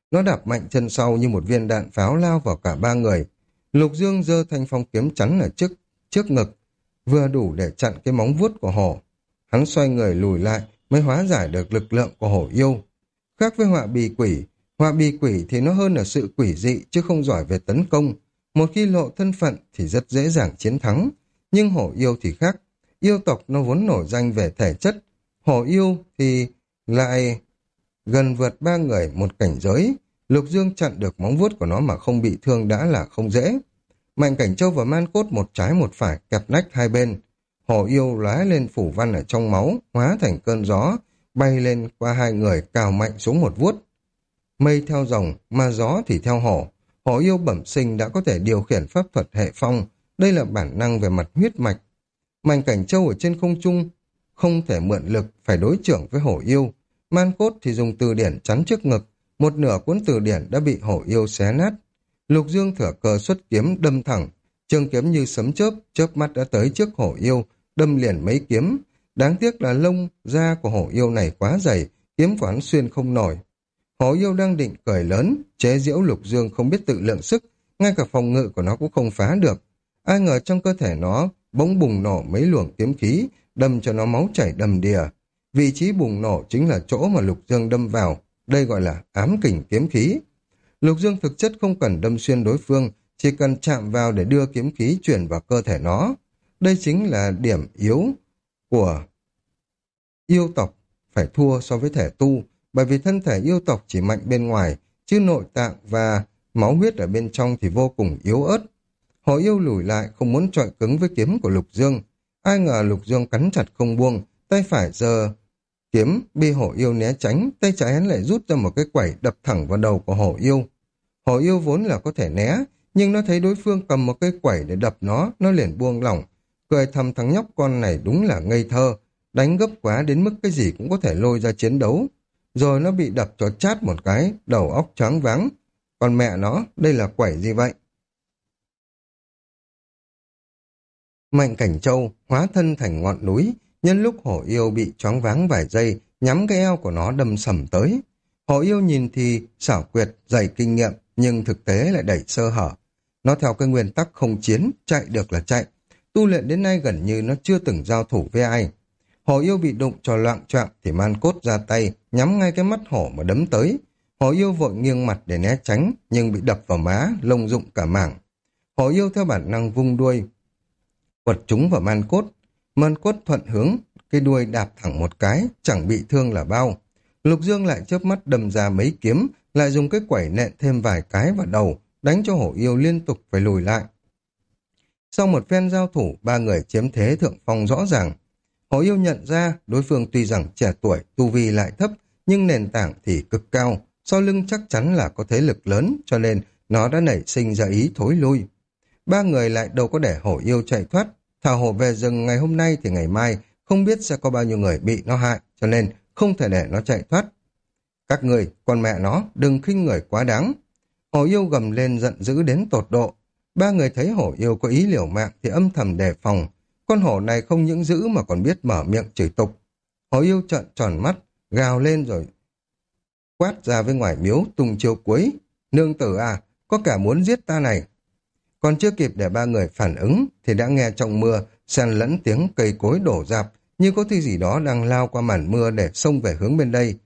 [SPEAKER 1] Nó đạp mạnh chân sau như một viên đạn pháo lao vào cả ba người. Lục Dương giơ thanh phong kiếm chắn ở trước ngực, vừa đủ để chặn cái móng vuốt của hổ. Hắn xoay người lùi lại mới hóa giải được lực lượng của hổ yêu. Khác với họa bì quỷ thì nó hơn ở sự quỷ dị chứ không giỏi về tấn công. Một khi lộ thân phận thì rất dễ dàng chiến thắng. Nhưng hổ yêu thì khác. Yêu tộc nó vốn nổi danh về thể chất. Hổ yêu thì lại gần vượt ba người một cảnh giới. Lục Dương chặn được móng vuốt của nó mà không bị thương đã là không dễ. Mạnh Cảnh Châu và Man Cốt một trái một phải kẹp nách hai bên. Hổ yêu lóe lên phủ văn ở trong máu, hóa thành cơn gió, bay lên qua hai người cào mạnh xuống một vuốt. Mây theo rồng, mà gió thì theo hổ. Hổ yêu bẩm sinh đã có thể điều khiển pháp thuật hệ phong, đây là bản năng về mặt huyết mạch. Mạnh Cảnh Châu ở trên không trung không thể mượn lực, phải đối chưởng với hổ yêu. Man Cốt thì dùng từ điển chắn trước ngực, một nửa cuốn từ điển đã bị hổ yêu xé nát. Lục Dương thửa cờ xuất kiếm đâm thẳng, trường kiếm như sấm chớp, chớp mắt đã tới trước hổ yêu, đâm liền mấy kiếm. Đáng tiếc là lông da của hổ yêu này quá dày, kiếm của hắn xuyên không nổi. Hổ yêu đang định cười lớn, chế giễu Lục Dương không biết tự lượng sức, ngay cả phòng ngự của nó cũng không phá được. Ai ngờ trong cơ thể nó bỗng bùng nổ mấy luồng kiếm khí, đâm cho nó máu chảy đầm đìa. Vị trí bùng nổ chính là chỗ mà Lục Dương đâm vào, đây gọi là ám kình kiếm khí. Lục Dương thực chất không cần đâm xuyên đối phương, chỉ cần chạm vào để đưa kiếm khí chuyển vào cơ thể nó. Đây chính là điểm yếu của yêu tộc, phải thua so với thể tu, bởi vì thân thể yêu tộc chỉ mạnh bên ngoài, chứ nội tạng và máu huyết ở bên trong thì vô cùng yếu ớt. Hổ yêu lùi lại, không muốn chọi cứng với kiếm của Lục Dương. Ai ngờ Lục Dương cắn chặt không buông, tay phải giơ kiếm bị hổ yêu né tránh, tay trái hắn lại rút ra một cái quẩy đập thẳng vào đầu của hổ yêu. Hổ yêu vốn là có thể né, nhưng nó thấy đối phương cầm một cái quẩy để đập nó liền buông lỏng. Cười thầm thằng nhóc con này đúng là ngây thơ, đánh gấp quá đến mức cái gì cũng có thể lôi ra chiến đấu. Rồi nó bị đập cho chát một cái, đầu óc choáng váng. Còn mẹ nó, đây là quẩy gì vậy? Mạnh Cảnh Châu hóa thân thành ngọn núi, nhân lúc hổ yêu bị choáng váng vài giây, nhắm cái eo của nó đâm sầm tới. Hổ yêu nhìn thì xảo quyệt, dày kinh nghiệm, nhưng thực tế lại đầy sơ hở. Nó theo cái nguyên tắc không chiến, chạy được là chạy. Tu luyện đến nay gần như nó chưa từng giao thủ với ai. Hổ yêu bị đụng cho loạng choạng thì Man Cốt ra tay, nhắm ngay cái mắt hổ mà đấm tới. Hổ yêu vội nghiêng mặt để né tránh, nhưng bị đập vào má, lông rụng cả mảng. Hổ yêu theo bản năng vung đuôi, quật trúng vào Man Cốt. Man Cốt thuận hướng, cái đuôi đạp thẳng một cái, chẳng bị thương là bao. Lục Dương lại chớp mắt đâm ra mấy kiếm, lại dùng cái quẩy nện thêm vài cái vào đầu, đánh cho hổ yêu liên tục phải lùi lại. Sau một phen giao thủ, ba người chiếm thế thượng phong rõ ràng. Hổ yêu nhận ra đối phương tuy rằng trẻ tuổi, tu vi lại thấp, nhưng nền tảng thì cực cao, sau lưng chắc chắn là có thế lực lớn, cho nên nó đã nảy sinh ra ý thối lui. Ba người lại đâu có để hổ yêu chạy thoát, thả hổ về rừng ngày hôm nay thì ngày mai không biết sẽ có bao nhiêu người bị nó hại, cho nên không thể để nó chạy thoát. Các người, con mẹ nó, đừng khinh người quá đáng. Hổ yêu gầm lên giận dữ đến tột độ. Ba người thấy hổ yêu có ý liều mạng thì âm thầm đề phòng. Con hổ này không những dữ mà còn biết mở miệng chửi tục. Hổ yêu trợn tròn mắt, gào lên rồi quát ra với ngoài miếu tung chiêu cuối. Nương tử à, có cả muốn giết ta này. Còn chưa kịp để ba người phản ứng thì đã nghe trong mưa xen lẫn tiếng cây cối đổ rạp, như có thứ gì đó đang lao qua màn mưa để xông về hướng bên đây.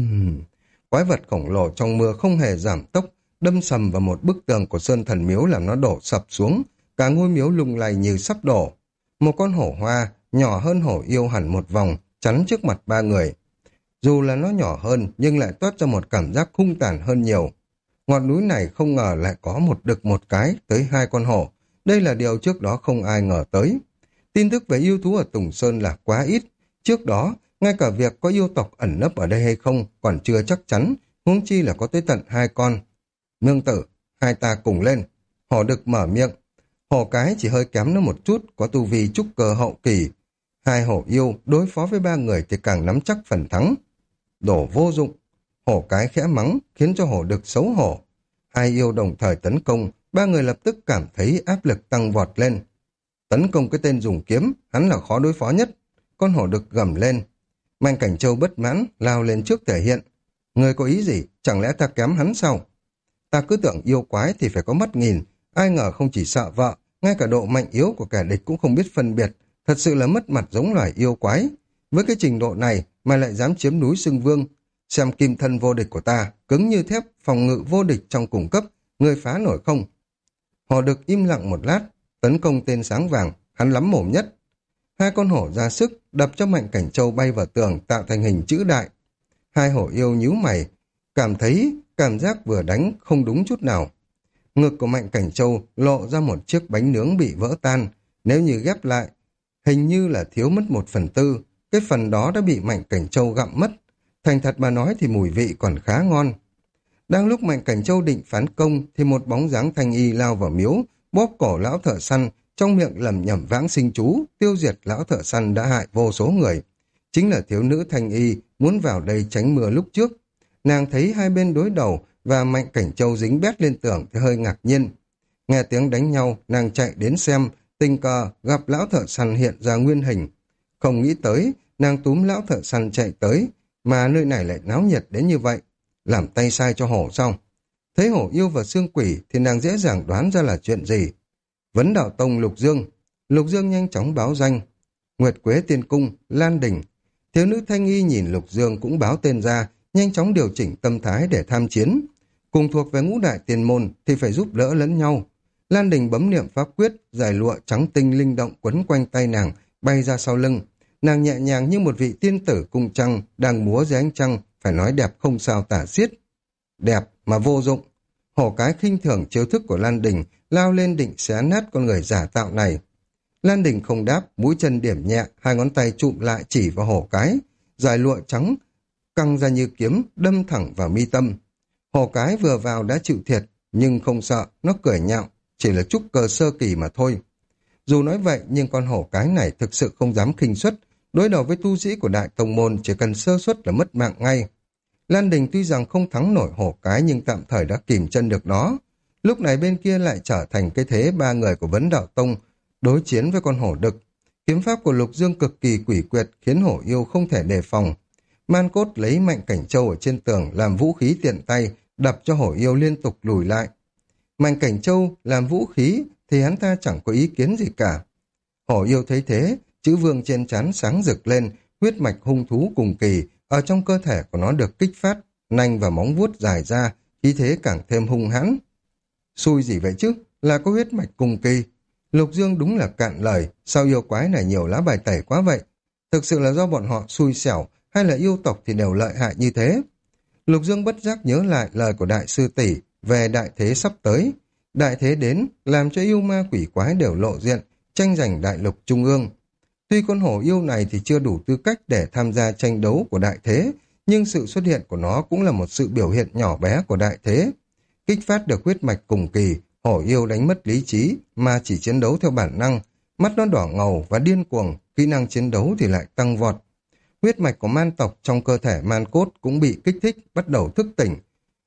[SPEAKER 1] Quái vật khổng lồ trong mưa không hề giảm tốc, đâm sầm vào một bức tường của sơn thần miếu làm nó đổ sập xuống, cả ngôi miếu lung lay như sắp đổ. Một con hổ hoa nhỏ hơn hổ yêu hẳn một vòng chắn trước mặt ba người. Dù là nó nhỏ hơn nhưng lại toát ra một cảm giác hung tàn hơn nhiều. Ngọn núi này không ngờ lại có một đực một cái tới hai con hổ. Đây là điều trước đó không ai ngờ tới. Tin tức về yêu thú ở Tùng Sơn là quá ít. Trước đó, ngay cả việc có yêu tộc ẩn nấp ở đây hay không còn chưa chắc chắn, huống chi là có tới tận hai con. Nương tử, hai ta cùng lên. Hổ đực mở miệng. Hổ cái chỉ hơi kém nó một chút, có tu vi trúc cơ hậu kỳ. Hai hổ yêu đối phó với ba người thì càng nắm chắc phần thắng. Đổ vô dụng. Hổ cái khẽ mắng, khiến cho hổ đực xấu hổ. Hai yêu đồng thời tấn công, ba người lập tức cảm thấy áp lực tăng vọt lên. Tấn công cái tên dùng kiếm, hắn là khó đối phó nhất. Con hổ đực gầm lên. Mạnh Cảnh Châu bất mãn, lao lên trước thể hiện. Người có ý gì? chẳng lẽ ta kém hắn sao? Ta cứ tưởng yêu quái thì phải có mắt nghìn, ai ngờ không chỉ sợ vợ, ngay cả độ mạnh yếu của kẻ địch cũng không biết phân biệt, thật sự là mất mặt giống loài yêu quái. Với cái trình độ này mà lại dám chiếm núi xưng vương, xem kim thân vô địch của ta, cứng như thép, phòng ngự vô địch trong cùng cấp, ngươi phá nổi không? Hổ Đực im lặng một lát, tấn công tên sáng vàng, hắn lắm mồm nhất. Hai con hổ ra sức, đập cho Mạnh Cảnh Châu bay vào tường tạo thành hình chữ đại. Hai hổ yêu nhíu mày, cảm giác vừa đánh không đúng chút nào. Ngực của Mạnh Cảnh Châu lộ ra một chiếc bánh nướng bị vỡ tan, nếu như ghép lại, hình như là thiếu mất 1/4, cái phần đó đã bị Mạnh Cảnh Châu gặm mất. Thành thật mà nói thì mùi vị còn khá ngon. Đang lúc Mạnh Cảnh Châu định phản công thì một bóng dáng thanh y lao vào miếu, bóp cổ lão thợ săn, trong miệng lẩm nhẩm vãng sinh chú, tiêu diệt lão thợ săn đã hại vô số người. Chính là thiếu nữ thanh y muốn vào đây tránh mưa lúc trước. Nàng thấy hai bên đối đầu và Mạnh Cảnh Châu dính bét lên tường thì hơi ngạc nhiên. Nghe tiếng đánh nhau, nàng chạy đến xem, tình cờ gặp lão thợ săn hiện ra nguyên hình. Không nghĩ tới, nàng túm lão thợ săn chạy tới, mà nơi này lại náo nhiệt đến như vậy. Làm tay sai cho hổ xong. Thấy hổ yêu và xương quỷ thì nàng dễ dàng đoán ra là chuyện gì. Vấn Đạo Tông Lục Dương. Lục Dương nhanh chóng báo danh. Nguyệt Quế Tiên Cung, Lan Đình. Thiếu nữ thanh y nhìn Lục Dương cũng báo tên ra, nhanh chóng điều chỉnh tâm thái để tham chiến. Cùng thuộc về ngũ đại tiên môn thì phải giúp đỡ lẫn nhau. Lan Đình bấm niệm pháp quyết, giải lụa trắng tinh linh động quấn quanh tay nàng, bay ra sau lưng. Nàng nhẹ nhàng như một vị tiên tử cung trăng đang múa dưới ánh trăng, phải nói đẹp không sao tả xiết. Đẹp mà vô dụng. Hổ cái khinh thường chiêu thức của Lan Đình, lao lên định xé nát con người giả tạo này. Lan Đình không đáp, mũi chân điểm nhẹ, hai ngón tay chụm lại chỉ vào hổ cái, giải lụa trắng căng ra như kiếm, đâm thẳng vào mi tâm. Hổ cái vừa vào đã chịu thiệt, nhưng không sợ, nó cười nhạo, chỉ là trúc cơ sơ kỳ mà thôi. Dù nói vậy, nhưng con hổ cái này thực sự không dám khinh suất, đối đầu với tu sĩ của đại tông môn chỉ cần sơ suất là mất mạng ngay. Lan Đình tuy rằng không thắng nổi hổ cái nhưng tạm thời đã kìm chân được nó. Lúc này bên kia lại trở thành cái thế ba người của Vấn Đạo Tông đối chiến với con hổ đực. Kiếm pháp của Lục Dương cực kỳ quỷ quyệt khiến hổ yêu không thể đề phòng. Man Cốt lấy Mạnh Cảnh Châu ở trên tường làm vũ khí tiện tay, đập cho hổ yêu liên tục lùi lại. Mạnh Cảnh Châu làm vũ khí thì hắn ta chẳng có ý kiến gì cả. Hổ yêu thấy thế, chữ vương trên trán sáng rực lên, huyết mạch hung thú cùng kỳ ở trong cơ thể của nó được kích phát, nanh và móng vuốt dài ra, khí thế càng thêm hung hãn. Xui gì vậy chứ, là có huyết mạch cùng kỳ. Lục Dương đúng là cạn lời, sao yêu quái này nhiều lá bài tẩy quá vậy? Thực sự là do bọn họ xui xẻo, hay là yêu tộc thì đều lợi hại như thế? Lục Dương bất giác nhớ lại lời của đại sư tỷ về đại thế sắp tới. Đại thế đến, làm cho yêu ma quỷ quái đều lộ diện, tranh giành đại lục trung ương. Tuy con hổ yêu này thì chưa đủ tư cách để tham gia tranh đấu của đại thế, nhưng sự xuất hiện của nó cũng là một sự biểu hiện nhỏ bé của đại thế. Kích phát được huyết mạch cùng kỳ, hổ yêu đánh mất lý trí mà chỉ chiến đấu theo bản năng, mắt nó đỏ ngầu và điên cuồng, kỹ năng chiến đấu thì lại tăng vọt. Huyết mạch của man tộc trong cơ thể Man Cốt cũng bị kích thích, bắt đầu thức tỉnh.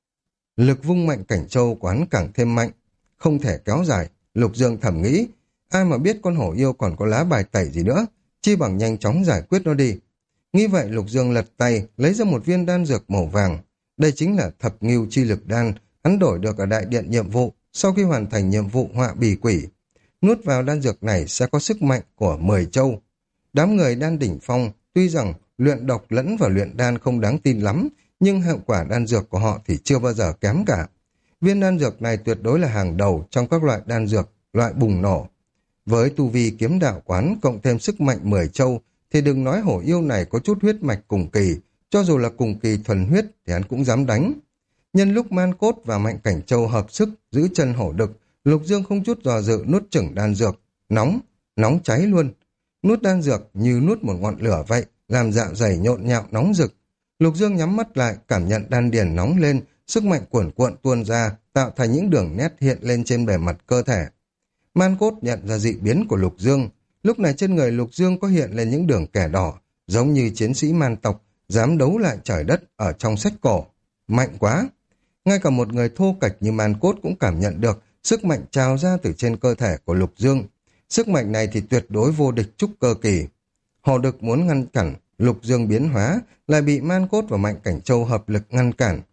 [SPEAKER 1] Lực vung Mạnh Cảnh Châu của hắn càng thêm mạnh, không thể kéo dài. Lục Dương thầm nghĩ, ai mà biết con hổ yêu còn có lá bài tẩy gì nữa, chi bằng nhanh chóng giải quyết nó đi. Nghĩ vậy Lục Dương lật tay, lấy ra một viên đan dược màu vàng. Đây chính là thập ngưu chi lực đan, hắn đổi được ở đại điện nhiệm vụ, sau khi hoàn thành nhiệm vụ họa bì quỷ. Nuốt vào đan dược này sẽ có sức mạnh của 10 châu. Đám người đan đỉnh phong, tuy rằng luyện độc lẫn và luyện đan không đáng tin lắm, nhưng hiệu quả đan dược của họ thì chưa bao giờ kém cả. Viên đan dược này tuyệt đối là hàng đầu trong các loại đan dược, loại bùng nổ. Với tu vi kiếm đạo quán cộng thêm sức mạnh 10 châu, thì đừng nói hổ yêu này có chút huyết mạch cùng kỳ, cho dù là cùng kỳ thuần huyết thì hắn cũng dám đánh. Nhân lúc Man Cốt và Mạnh Cảnh Châu hợp sức giữ chân hổ đực, Lục Dương không chút dò dự nuốt chửng đan dược, nóng cháy luôn. Nuốt đan dược như nuốt một ngọn lửa vậy, làm dạ dày nhộn nhạo nóng rực. Lục Dương nhắm mắt lại, cảm nhận đan điền nóng lên, sức mạnh cuồn cuộn tuôn ra, tạo thành những đường nét hiện lên trên bề mặt cơ thể. Man Cốt nhận ra dị biến của Lục Dương. Lúc này trên người Lục Dương có hiện lên những đường kẻ đỏ, giống như chiến sĩ man tộc, dám đấu lại trời đất ở trong sách cổ. Mạnh quá! Ngay cả một người thô kệch như Man Cốt cũng cảm nhận được sức mạnh trào ra từ trên cơ thể của Lục Dương. Sức mạnh này thì tuyệt đối vô địch trúc cơ kỳ. Hổ Đực muốn ngăn cản Lục Dương biến hóa, lại bị Man Cốt và Mạnh Cảnh Châu hợp lực ngăn cản.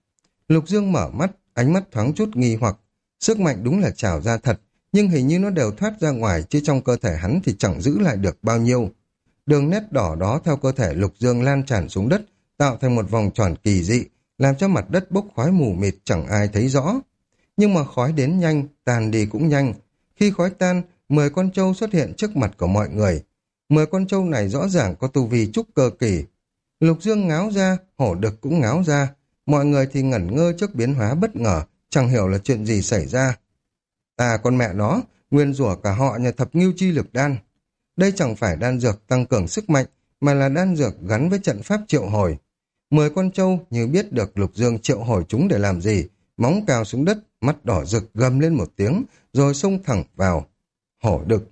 [SPEAKER 1] Lục Dương mở mắt, ánh mắt thoáng chút nghi hoặc. Sức mạnh đúng là trào ra thật, nhưng hình như nó đều thoát ra ngoài, chứ trong cơ thể hắn thì chẳng giữ lại được bao nhiêu. Đường nét đỏ đó theo cơ thể Lục Dương lan tràn xuống đất, tạo thành một vòng tròn kỳ dị, làm cho mặt đất bốc khói mù mịt chẳng ai thấy rõ. Nhưng mà khói đến nhanh, tan đi cũng nhanh. Khi khói tan, 10 con trâu xuất hiện trước mặt của mọi người. 10 con trâu này rõ ràng có tu vi trúc cơ kỳ. Lục Dương ngáo ra, hổ đực cũng ngáo ra. Mọi người thì ngẩn ngơ trước biến hóa bất ngờ, chẳng hiểu là chuyện gì xảy ra. À con mẹ nó, nguyên rủa cả họ nhà thập ngưu chi lực đan. Đây chẳng phải đan dược tăng cường sức mạnh, mà là đan dược gắn với trận pháp triệu hồi. 10 con trâu như biết được Lục Dương triệu hồi chúng để làm gì, móng cào xuống đất, mắt đỏ rực gầm lên một tiếng, rồi xông thẳng vào. Hổ đực.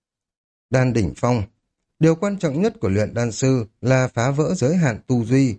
[SPEAKER 1] Đan đỉnh phong. Điều quan trọng nhất của luyện đan sư là phá vỡ giới hạn tư duy.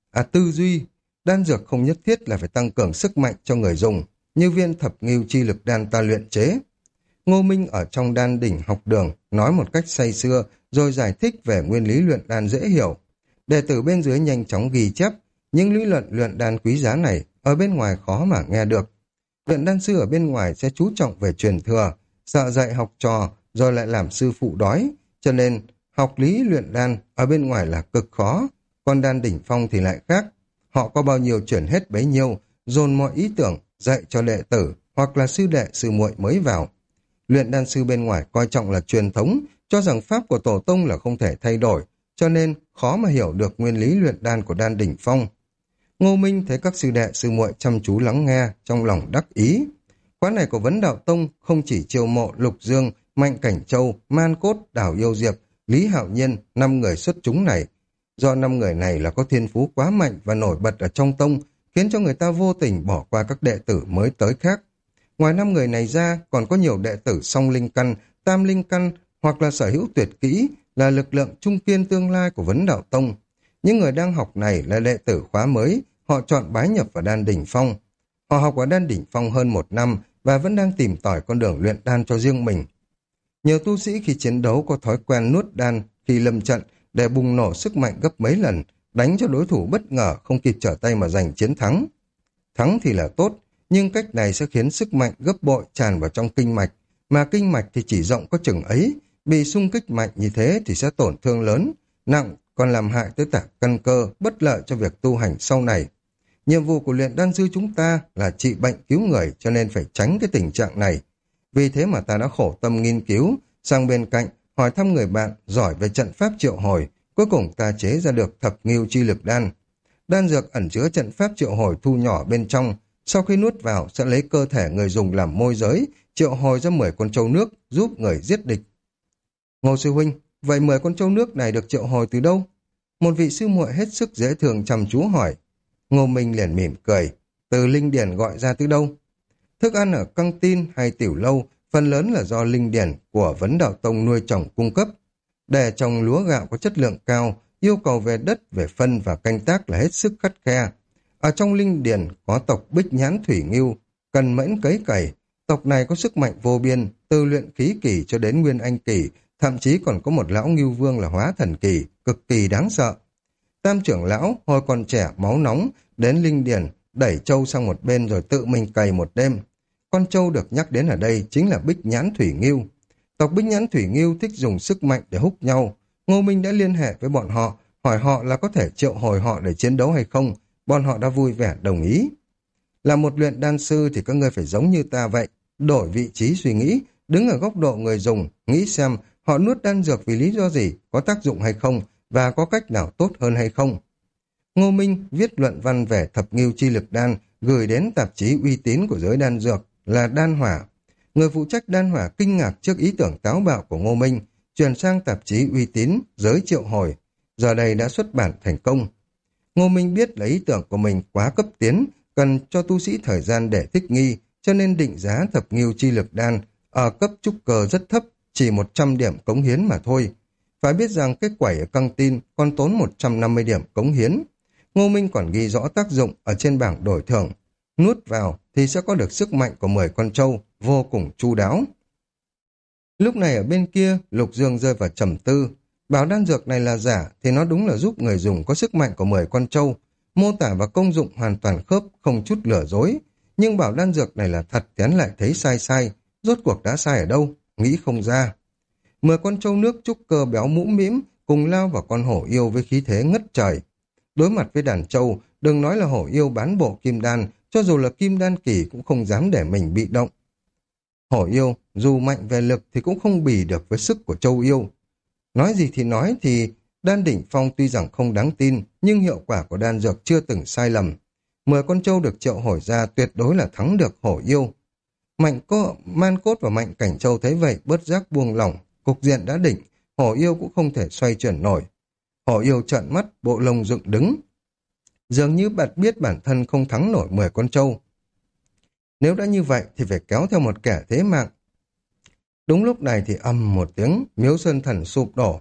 [SPEAKER 1] Tư duy. Đan dược không nhất thiết là phải tăng cường sức mạnh cho người dùng, như viên thập ngưu chi lực đan ta luyện chế. Ngô Minh ở trong đan đỉnh học đường nói một cách say sưa, rồi giải thích về nguyên lý luyện đan dễ hiểu. Đệ tử bên dưới nhanh chóng ghi chép, những lý luận luyện đan quý giá này ở bên ngoài khó mà nghe được. Luyện đan sư ở bên ngoài sẽ chú trọng về truyền thừa, sợ dạy học trò rồi lại làm sư phụ đói, cho nên học lý luyện đan ở bên ngoài là cực khó, còn đan đỉnh phong thì lại khác. Họ có bao nhiêu chuyển hết bấy nhiêu, dồn mọi ý tưởng dạy cho đệ tử hoặc là sư đệ sư muội mới vào. Luyện đan sư bên ngoài coi trọng là truyền thống, cho rằng pháp của tổ tông là không thể thay đổi, cho nên khó mà hiểu được nguyên lý luyện đan của đan đỉnh phong. Ngô Minh thấy các sư đệ sư muội chăm chú lắng nghe, trong lòng đắc ý. Khóa này của Vấn Đạo Tông không chỉ chiêu mộ Lục Dương, Mạnh Cảnh Châu, Man Cốt, Đào Yêu Diệp, Lý Hạo Nhiên, 5 người xuất chúng này. Do 5 người này là có thiên phú quá mạnh và nổi bật ở trong tông, khiến cho người ta vô tình bỏ qua các đệ tử mới tới khác. Ngoài 5 người này ra, còn có nhiều đệ tử song linh căn, tam linh căn hoặc là sở hữu tuyệt kỹ, là lực lượng trung kiên tương lai của Vấn Đạo Tông. Những người đang học này là đệ tử khóa mới, họ chọn bái nhập vào đan đỉnh phong. Họ học ở đan đỉnh phong hơn 1 năm và vẫn đang tìm tòi con đường luyện đan cho riêng mình. Nhiều tu sĩ khi chiến đấu có thói quen nuốt đan khi lâm trận để bùng nổ sức mạnh gấp mấy lần, đánh cho đối thủ bất ngờ không kịp trở tay mà giành chiến thắng. Thắng thì là tốt, nhưng cách này sẽ khiến sức mạnh gấp bội tràn vào trong kinh mạch, mà kinh mạch thì chỉ rộng có chừng ấy, bị xung kích mạnh như thế thì sẽ tổn thương lớn, nặng còn làm hại tới cả căn cơ, bất lợi cho việc tu hành sau này. Nhiệm vụ của luyện đan sư chúng ta là trị bệnh cứu người, cho nên phải tránh cái tình trạng này. Vì thế mà ta đã khổ tâm nghiên cứu, sang bên cạnh hỏi thăm người bạn giỏi về trận pháp triệu hồi, cuối cùng ta chế ra được thập ngưu chi lực đan. Đan dược ẩn chứa trận pháp triệu hồi thu nhỏ bên trong, sau khi nuốt vào sẽ lấy cơ thể người dùng làm môi giới, triệu hồi ra 10 con trâu nước giúp người giết địch. Ngô sư huynh, vậy 10 con trâu nước này được triệu hồi từ đâu? Một vị sư muội hết sức dễ thương chăm chú hỏi. Ngô Minh liền mỉm cười, từ linh điển gọi ra từ đâu? Thức ăn ở căng tin hay tiểu lâu phần lớn là do linh điển của Vấn Đạo Tông nuôi trồng cung cấp. Để trồng lúa gạo có chất lượng cao, yêu cầu về đất, về phân và canh tác là hết sức khắt khe. Ở trong linh điển có tộc Bích Nhãn Thủy Ngưu, cần mẫn cấy cày. Tộc này có sức mạnh vô biên, từ luyện khí kỳ cho đến nguyên anh kỳ, thậm chí còn có một lão ngưu vương là hóa thần kỳ, cực kỳ đáng sợ. Tam trưởng lão hồi còn trẻ máu nóng đến linh điển đẩy trâu sang một bên rồi tự mình cày một đêm. Con trâu được nhắc đến ở đây chính là Bích Nhãn Thủy Ngưu. Tộc Bích Nhãn Thủy Ngưu thích dùng sức mạnh để hút nhau. Ngô Minh đã liên hệ với bọn họ, hỏi họ là có thể triệu hồi họ để chiến đấu hay không. Bọn họ đã vui vẻ đồng ý. Là một luyện đan sư thì các ngươi phải giống như ta vậy, đổi vị trí suy nghĩ, đứng ở góc độ người dùng, nghĩ xem họ nuốt đan dược vì lý do gì, có tác dụng hay không, và có cách nào tốt hơn hay không. Ngô Minh viết luận văn về thập ngưu chi lực đan, gửi đến tạp chí uy tín của giới đan dược là Đan Hỏa. Người phụ trách Đan Hỏa kinh ngạc trước ý tưởng táo bạo của Ngô Minh, chuyển sang tạp chí uy tín Giới Triệu Hồi, giờ đây đã xuất bản thành công. Ngô Minh biết là ý tưởng của mình quá cấp tiến, cần cho tu sĩ thời gian để thích nghi, cho nên định giá thập ngưu chi lực đan ở cấp trúc cơ rất thấp, chỉ 100 điểm cống hiến mà thôi. Phải biết rằng cái quẩy ở căng tin còn tốn 150 điểm cống hiến. Ngô Minh còn ghi rõ tác dụng ở trên bảng đổi thưởng. Nuốt vào thì sẽ có được sức mạnh của 10 con trâu, vô cùng chu đáo. Lúc này ở bên kia, Lục Dương rơi vào trầm tư. Bảo đan dược này là giả thì nó đúng là giúp người dùng có sức mạnh của 10 con trâu. mô tả và công dụng hoàn toàn khớp, không chút lừa dối. Nhưng bảo đan dược này là thật thì hắn lại thấy sai sai, rốt cuộc đã sai ở đâu, nghĩ không ra. 10 con trâu nước trúc cơ béo mũm mĩm cùng lao vào con hổ yêu với khí thế ngất trời. Đối mặt với đàn trâu, đừng nói là hổ yêu bán bộ kim đan, cho dù là kim đan kỳ cũng không dám để mình bị động. Hổ yêu, dù mạnh về lực thì cũng không bì được với sức của trâu yêu. Nói gì thì nói thì đan đỉnh phong tuy rằng không đáng tin, nhưng hiệu quả của đan dược chưa từng sai lầm. 10 con trâu được triệu hồi ra tuyệt đối là thắng được hổ yêu. Man Cốt và Mạnh Cảnh Châu thấy vậy bớt giác buông lỏng, cục diện đã định, hổ yêu cũng không thể xoay chuyển nổi. Hổ yêu trợn mắt, bộ lông dựng đứng. Dường như bạn biết bản thân không thắng nổi 10 con trâu. Nếu đã như vậy thì phải kéo theo một kẻ thế mạng. Đúng lúc này thì ầm một tiếng, miếu sơn thần sụp đổ.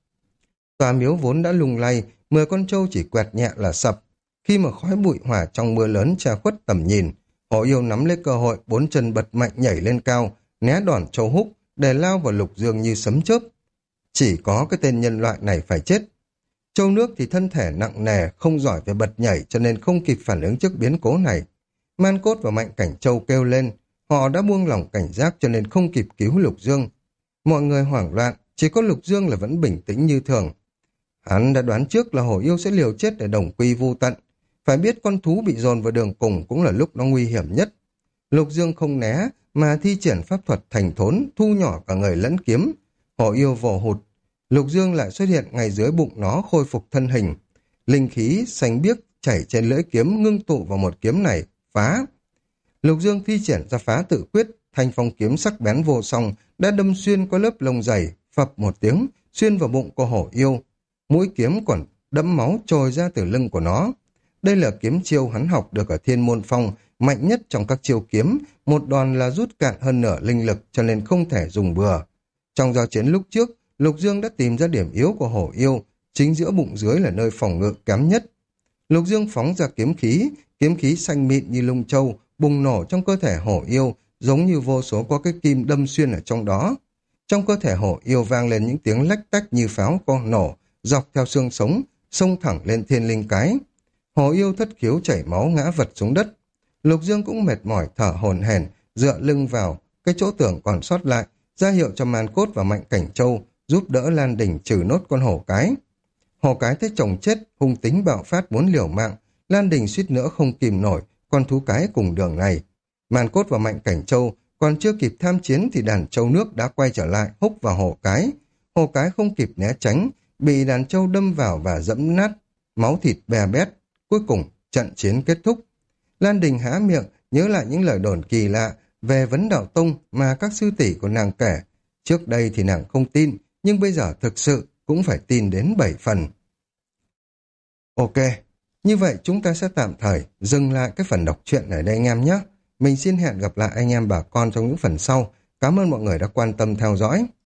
[SPEAKER 1] Tòa miếu vốn đã lung lay, 10 con trâu chỉ quẹt nhẹ là sập. Khi mà khói bụi hỏa trong mưa lớn che khuất tầm nhìn, hổ yêu nắm lấy cơ hội, 4 chân bật mạnh nhảy lên cao, né đòn trâu húc, để lao vào Lục Dương như sấm chớp. Chỉ có cái tên nhân loại này phải chết. Trâu nước thì thân thể nặng nề, không giỏi về bật nhảy cho nên không kịp phản ứng trước biến cố này. Man Cốt và Mạnh Cảnh Châu kêu lên, họ đã buông lỏng cảnh giác cho nên không kịp cứu Lục Dương. Mọi người hoảng loạn, chỉ có Lục Dương là vẫn bình tĩnh như thường. Hắn đã đoán trước là hổ yêu sẽ liều chết để đồng quy vu tận. Phải biết con thú bị dồn vào đường cùng cũng là lúc nó nguy hiểm nhất. Lục Dương không né, mà thi triển pháp thuật thành thốn, thu nhỏ cả người lẫn kiếm. Hổ yêu vồ hụt. Lục Dương lại xuất hiện ngay dưới bụng nó khôi phục thân hình. Linh khí xanh biếc chảy trên lưỡi kiếm ngưng tụ vào một kiếm này, phá. Lục Dương thi triển ra phá tự quyết, thanh phong kiếm sắc bén vô song đã đâm xuyên qua lớp lông dày, phập một tiếng, xuyên vào bụng của hổ yêu. Mũi kiếm còn đẫm máu trồi ra từ lưng của nó. Đây là kiếm chiêu hắn học được ở Thiên Môn Phong, mạnh nhất trong các chiêu kiếm, một đòn là rút cạn hơn nửa linh lực cho nên không thể dùng bừa. Trong giao chiến lúc trước, Lục Dương đã tìm ra điểm yếu của hổ yêu, chính giữa bụng dưới là nơi phòng ngự kém nhất. Lục Dương phóng ra kiếm khí xanh mịn như lung châu, bùng nổ trong cơ thể hổ yêu, giống như vô số có cái kim đâm xuyên ở trong đó. Trong cơ thể hổ yêu vang lên những tiếng lách tách như pháo con nổ, dọc theo xương sống, xông thẳng lên thiên linh cái. Hổ yêu thất khiếu chảy máu ngã vật xuống đất. Lục Dương cũng mệt mỏi thở hổn hển, dựa lưng vào cái chỗ tường còn sót lại, ra hiệu cho Man Cốt và Mạnh Cảnh Châu giúp đỡ Lan Đình trừ nốt con hổ cái. Hổ cái thấy chồng chết, hung tính bạo phát muốn liều mạng, Lan Đình suýt nữa không kìm nổi con thú cái cùng đường này. Man Cốt và Mạnh Cảnh Châu còn chưa kịp tham chiến thì đàn trâu nước đã quay trở lại húc vào hổ cái. Hổ cái không kịp né tránh, bị đàn trâu đâm vào và dẫm nát, máu thịt bè bét. Cuối cùng, trận chiến kết thúc. Lan Đình há miệng, nhớ lại những lời đồn kỳ lạ về vấn đạo tông mà các sư tỷ của nàng kể. Trước đây thì nàng không tin, nhưng bây giờ thực sự cũng phải tin đến 7 phần. Ok, như vậy chúng ta sẽ tạm thời dừng lại cái phần đọc truyện ở đây anh em nhé. Mình xin hẹn gặp lại anh em bà con trong những phần sau. Cảm ơn mọi người đã quan tâm theo dõi.